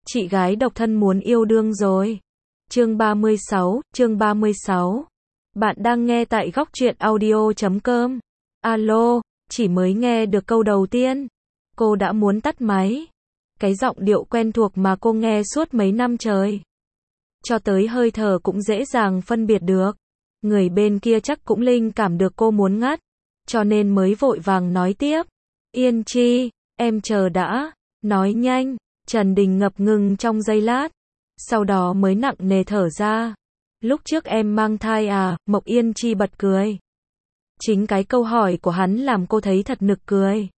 Chị gái độc thân muốn yêu đương rồi. Chương 36. Bạn đang nghe tại góc truyện audio.com. Alo, chỉ mới nghe được câu đầu tiên, cô đã muốn tắt máy. Cái giọng điệu quen thuộc mà cô nghe suốt mấy năm trời. Cho tới hơi thở cũng dễ dàng phân biệt được. Người bên kia chắc cũng linh cảm được cô muốn ngắt, cho nên mới vội vàng nói tiếp. Yên Chi, em chờ đã, nói nhanh. Trần Đình ngập ngừng trong giây lát, sau đó mới nặng nề thở ra. Lúc trước em mang thai à? Mộc Yên Chi bật cười. Chính cái câu hỏi của hắn làm cô thấy thật nực cười.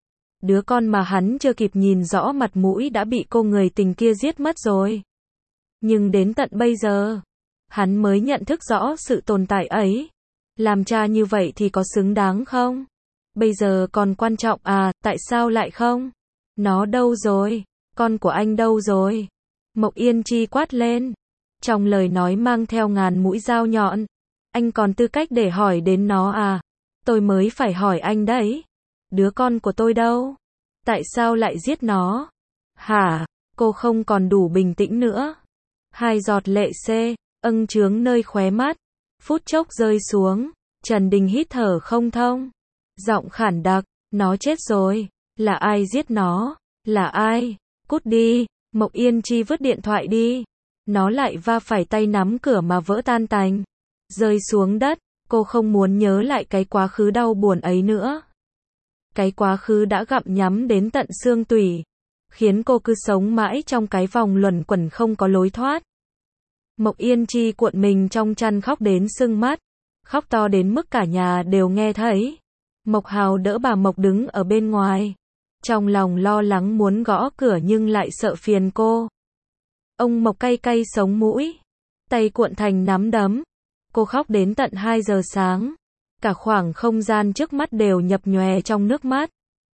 Đứa con mà hắn chưa kịp nhìn rõ mặt mũi đã bị cô người tình kia giết mất rồi. Nhưng đến tận bây giờ, hắn mới nhận thức rõ sự tồn tại ấy. Làm cha như vậy thì có xứng đáng không? Bây giờ còn quan trọng à? Tại sao lại không? Nó đâu rồi? Con của anh đâu rồi? Mộc Yên Chi quát lên. Trong lời nói mang theo ngàn mũi dao nhọn. Anh còn tư cách để hỏi đến nó à? Tôi mới phải hỏi anh đấy. Đứa con của tôi đâu? Tại sao lại giết nó? Hả? Cô không còn đủ bình tĩnh nữa. Hai giọt lệ âng chướng nơi khóe mắt. Phút chốc rơi xuống. Trần Đình hít thở không thông. Giọng khản đặc. Nó chết rồi. Là ai giết nó? Là ai? Cút đi. Mộc Yên Chi vứt điện thoại đi. Nó lại va phải tay nắm cửa mà vỡ tan tành. Rơi xuống đất. Cô không muốn nhớ lại cái quá khứ đau buồn ấy nữa. Cái quá khứ đã gặm nhắm đến tận xương tủy, khiến cô cứ sống mãi trong cái vòng luẩn quẩn không có lối thoát. Mộc Yên Chi cuộn mình trong chăn khóc đến sưng mắt. Khóc to đến mức cả nhà đều nghe thấy. Mộc Hào đỡ bà Mộc đứng ở bên ngoài. Trong lòng lo lắng muốn gõ cửa nhưng lại sợ phiền cô. Ông Mộc cay cay sống mũi, tay cuộn thành nắm đấm. Cô khóc đến tận 2 giờ sáng. Cả khoảng không gian trước mắt đều nhập nhòe trong nước mắt.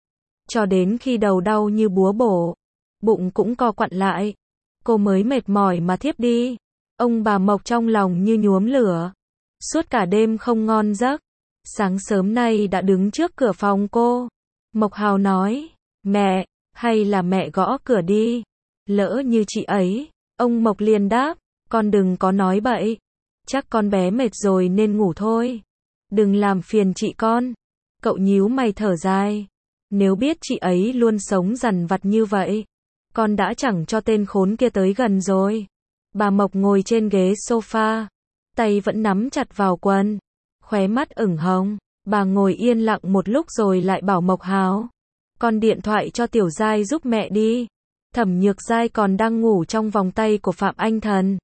Cho đến khi đầu đau như búa bổ, bụng cũng co quặn lại, cô mới mệt mỏi mà thiếp đi. Ông bà Mộc trong lòng như nhuốm lửa. Suốt cả đêm không ngon giấc. Sáng sớm nay đã đứng trước cửa phòng cô. Mộc Hào nói, mẹ, hay là mẹ gõ cửa đi. Lỡ như chị ấy. Ông Mộc liền đáp, con đừng có nói bậy. Chắc con bé mệt rồi nên ngủ thôi. Đừng làm phiền chị con. Cậu nhíu mày thở dài. Nếu biết chị ấy luôn sống dằn vặt như vậy, con đã chẳng cho tên khốn kia tới gần rồi. Bà Mộc ngồi trên ghế sofa, tay vẫn nắm chặt vào quần, khóe mắt ửng hồng. Bà ngồi yên lặng một lúc rồi lại bảo Mộc Hào, con điện thoại cho Tiểu Giai giúp mẹ đi. Thẩm Nhược Giai còn đang ngủ trong vòng tay của Phạm Anh Thần.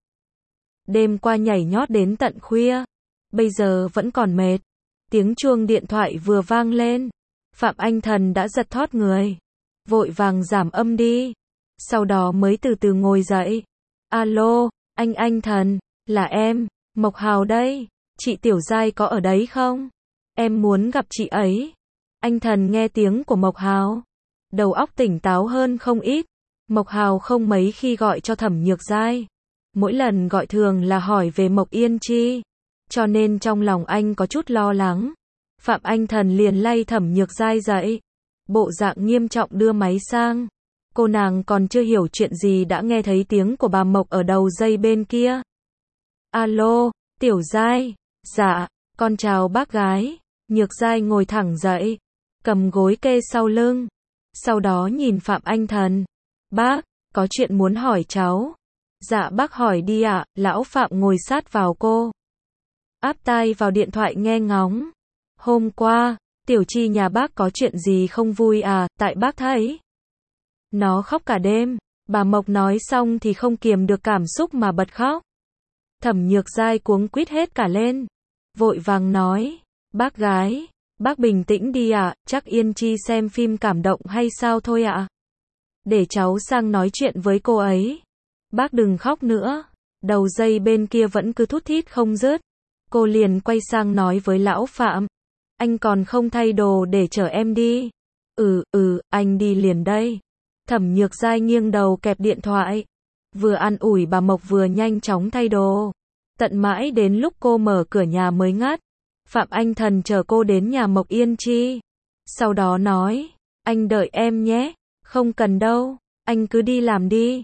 Đêm qua nhảy nhót đến tận khuya, bây giờ vẫn còn mệt. Tiếng chuông điện thoại vừa vang lên, Phạm Anh Thần đã giật thót người, vội vàng giảm âm đi, sau đó mới từ từ ngồi dậy. Alo, anh Thần, là em, Mộc Hào đây, chị Tiểu Giai có ở đấy không? Em muốn gặp chị ấy. Anh Thần nghe tiếng của Mộc Hào, đầu óc tỉnh táo hơn không ít. Mộc Hào không mấy khi gọi cho Thẩm Nhược Giai, mỗi lần gọi thường là hỏi về Mộc Yên Chi, cho nên trong lòng anh có chút lo lắng. Phạm Anh Thần liền lay Thẩm Nhược Giai dậy, bộ dạng nghiêm trọng đưa máy sang. Cô nàng còn chưa hiểu chuyện gì đã nghe thấy tiếng của bà Mộc ở đầu dây bên kia. Alo, Tiểu Giai. Dạ, con chào bác gái. Nhược Giai ngồi thẳng dậy, cầm gối kê sau lưng, sau đó nhìn Phạm Anh Thần. Bác, có chuyện muốn hỏi cháu. Dạ bác hỏi đi ạ. Lão Phạm ngồi sát vào cô, áp tai vào điện thoại nghe ngóng. Hôm qua, Tiểu Chi nhà bác có chuyện gì không vui à? Tại bác thấy nó khóc cả đêm. Bà Mộc nói xong thì không kiềm được cảm xúc mà bật khóc. Thẩm Nhược Giai cuống quýt hết cả lên, vội vàng nói, bác gái, bác bình tĩnh đi ạ, chắc Yên Chi xem phim cảm động hay sao thôi ạ. Để cháu sang nói chuyện với cô ấy. Bác đừng khóc nữa. Đầu dây bên kia vẫn cứ thút thít không dứt. Cô liền quay sang nói với Lão Phạm, anh còn không thay đồ để chở em đi. Anh đi liền đây. Thẩm Nhược Giai nghiêng đầu kẹp điện thoại, vừa an ủi bà Mộc vừa nhanh chóng thay đồ. Tận mãi đến lúc cô mở cửa nhà mới ngắt. Phạm Anh Thần chở cô đến nhà Mộc Yên Chi, sau đó nói, anh đợi em nhé. Không cần đâu, anh cứ đi làm đi.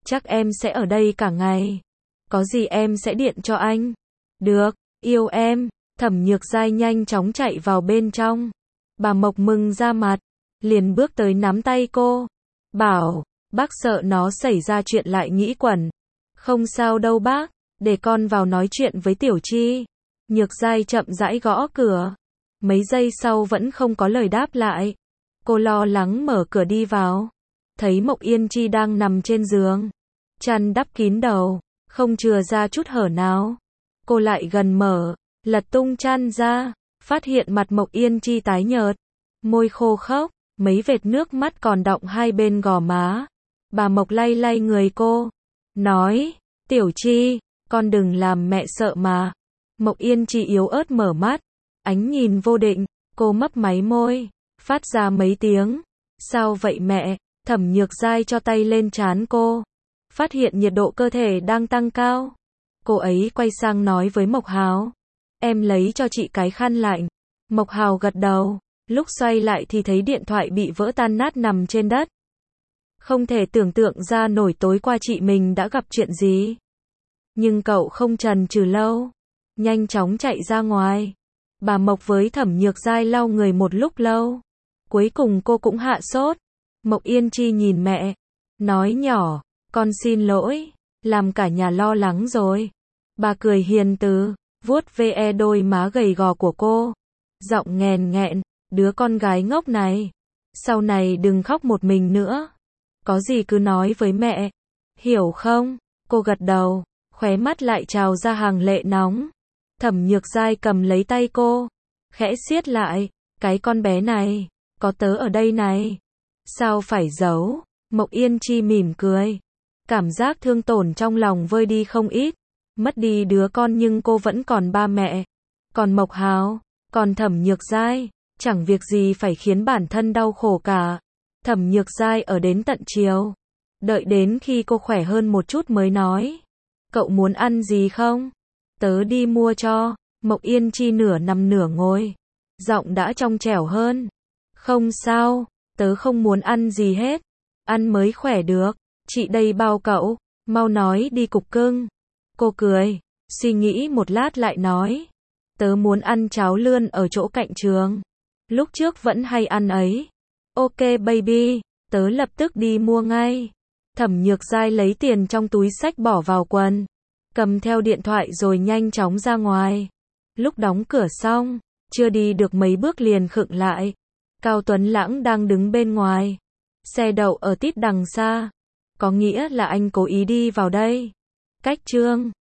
Chắc em sẽ ở đây cả ngày. Có gì em sẽ điện cho anh. Được, yêu em. Thẩm Nhược Giai nhanh chóng chạy vào bên trong. Bà Mộc mừng ra mặt, liền bước tới nắm tay cô. Bảo, bác sợ nó xảy ra chuyện lại nghĩ quẩn. Không sao đâu bác, để con vào nói chuyện với Tiểu Chi. Nhược Giai chậm rãi gõ cửa. Mấy giây sau vẫn không có lời đáp lại. Cô lo lắng mở cửa đi vào. Thấy Mộc Yên Chi đang nằm trên giường. Chăn đắp kín đầu, không chừa ra chút hở nào. Cô lại gần mở, lật tung chăn ra, phát hiện mặt Mộc Yên Chi tái nhợt. Môi khô khốc, mấy vệt nước mắt còn đọng hai bên gò má. Bà Mộc lay lay người cô. Nói, Tiểu Chi, con đừng làm mẹ sợ mà. Mộc Yên Chi yếu ớt mở mắt. Ánh nhìn vô định, cô mấp máy môi, phát ra mấy tiếng. Sao vậy mẹ? Thẩm Nhược Giai cho tay lên trán cô. Phát hiện nhiệt độ cơ thể đang tăng cao. Cô ấy quay sang nói với Mộc Hào. Em lấy cho chị cái khăn lạnh. Mộc Hào gật đầu. Lúc xoay lại thì thấy điện thoại bị vỡ tan nát nằm trên đất. Không thể tưởng tượng ra nổi tối qua chị mình đã gặp chuyện gì. Nhưng cậu không chần chừ lâu. Nhanh chóng chạy ra ngoài. Bà Mộc với Thẩm Nhược Giai lau người một lúc lâu. Cuối cùng cô cũng hạ sốt. Mộc Yên Chi nhìn mẹ. Nói nhỏ, con xin lỗi. Làm cả nhà lo lắng rồi. Bà cười hiền từ, vuốt ve đôi má gầy gò của cô. Giọng nghèn nghẹn, đứa con gái ngốc này. Sau này đừng khóc một mình nữa. Có gì cứ nói với mẹ. Hiểu không? Cô gật đầu, khóe mắt lại trào ra hàng lệ nóng. Thẩm Nhược Giai cầm lấy tay cô, khẽ siết lại. Cái con bé này, có tớ ở đây này. Sao phải giấu? Mộc Yên Chi mỉm cười. Cảm giác thương tổn trong lòng vơi đi không ít. Mất đi đứa con nhưng cô vẫn còn ba mẹ. Còn Mộc Hào, còn Thẩm Nhược Giai, chẳng việc gì phải khiến bản thân đau khổ cả. Thẩm Nhược Giai ở đến tận chiều. Đợi đến khi cô khỏe hơn một chút mới nói. Cậu muốn ăn gì không? Tớ đi mua cho. Mộc Yên Chi nửa nằm nửa ngồi. Giọng đã trong trẻo hơn. Không sao, tớ không muốn ăn gì hết. Ăn mới khỏe được. Chị đây bao cậu. Mau nói đi cục cưng. Cô cười. Suy nghĩ một lát lại nói. Tớ muốn ăn cháo lươn ở chỗ cạnh trường. Lúc trước vẫn hay ăn ấy. Ok baby. Tớ lập tức đi mua ngay. Thẩm Nhược Giai lấy tiền trong túi xách bỏ vào quần. Cầm theo điện thoại rồi nhanh chóng ra ngoài. Lúc đóng cửa xong, chưa đi được mấy bước liền khựng lại. Cao Tuấn Lãng đang đứng bên ngoài. Xe đậu ở tít đằng xa. Có nghĩa là anh cố ý đi vào đây. Cách Trương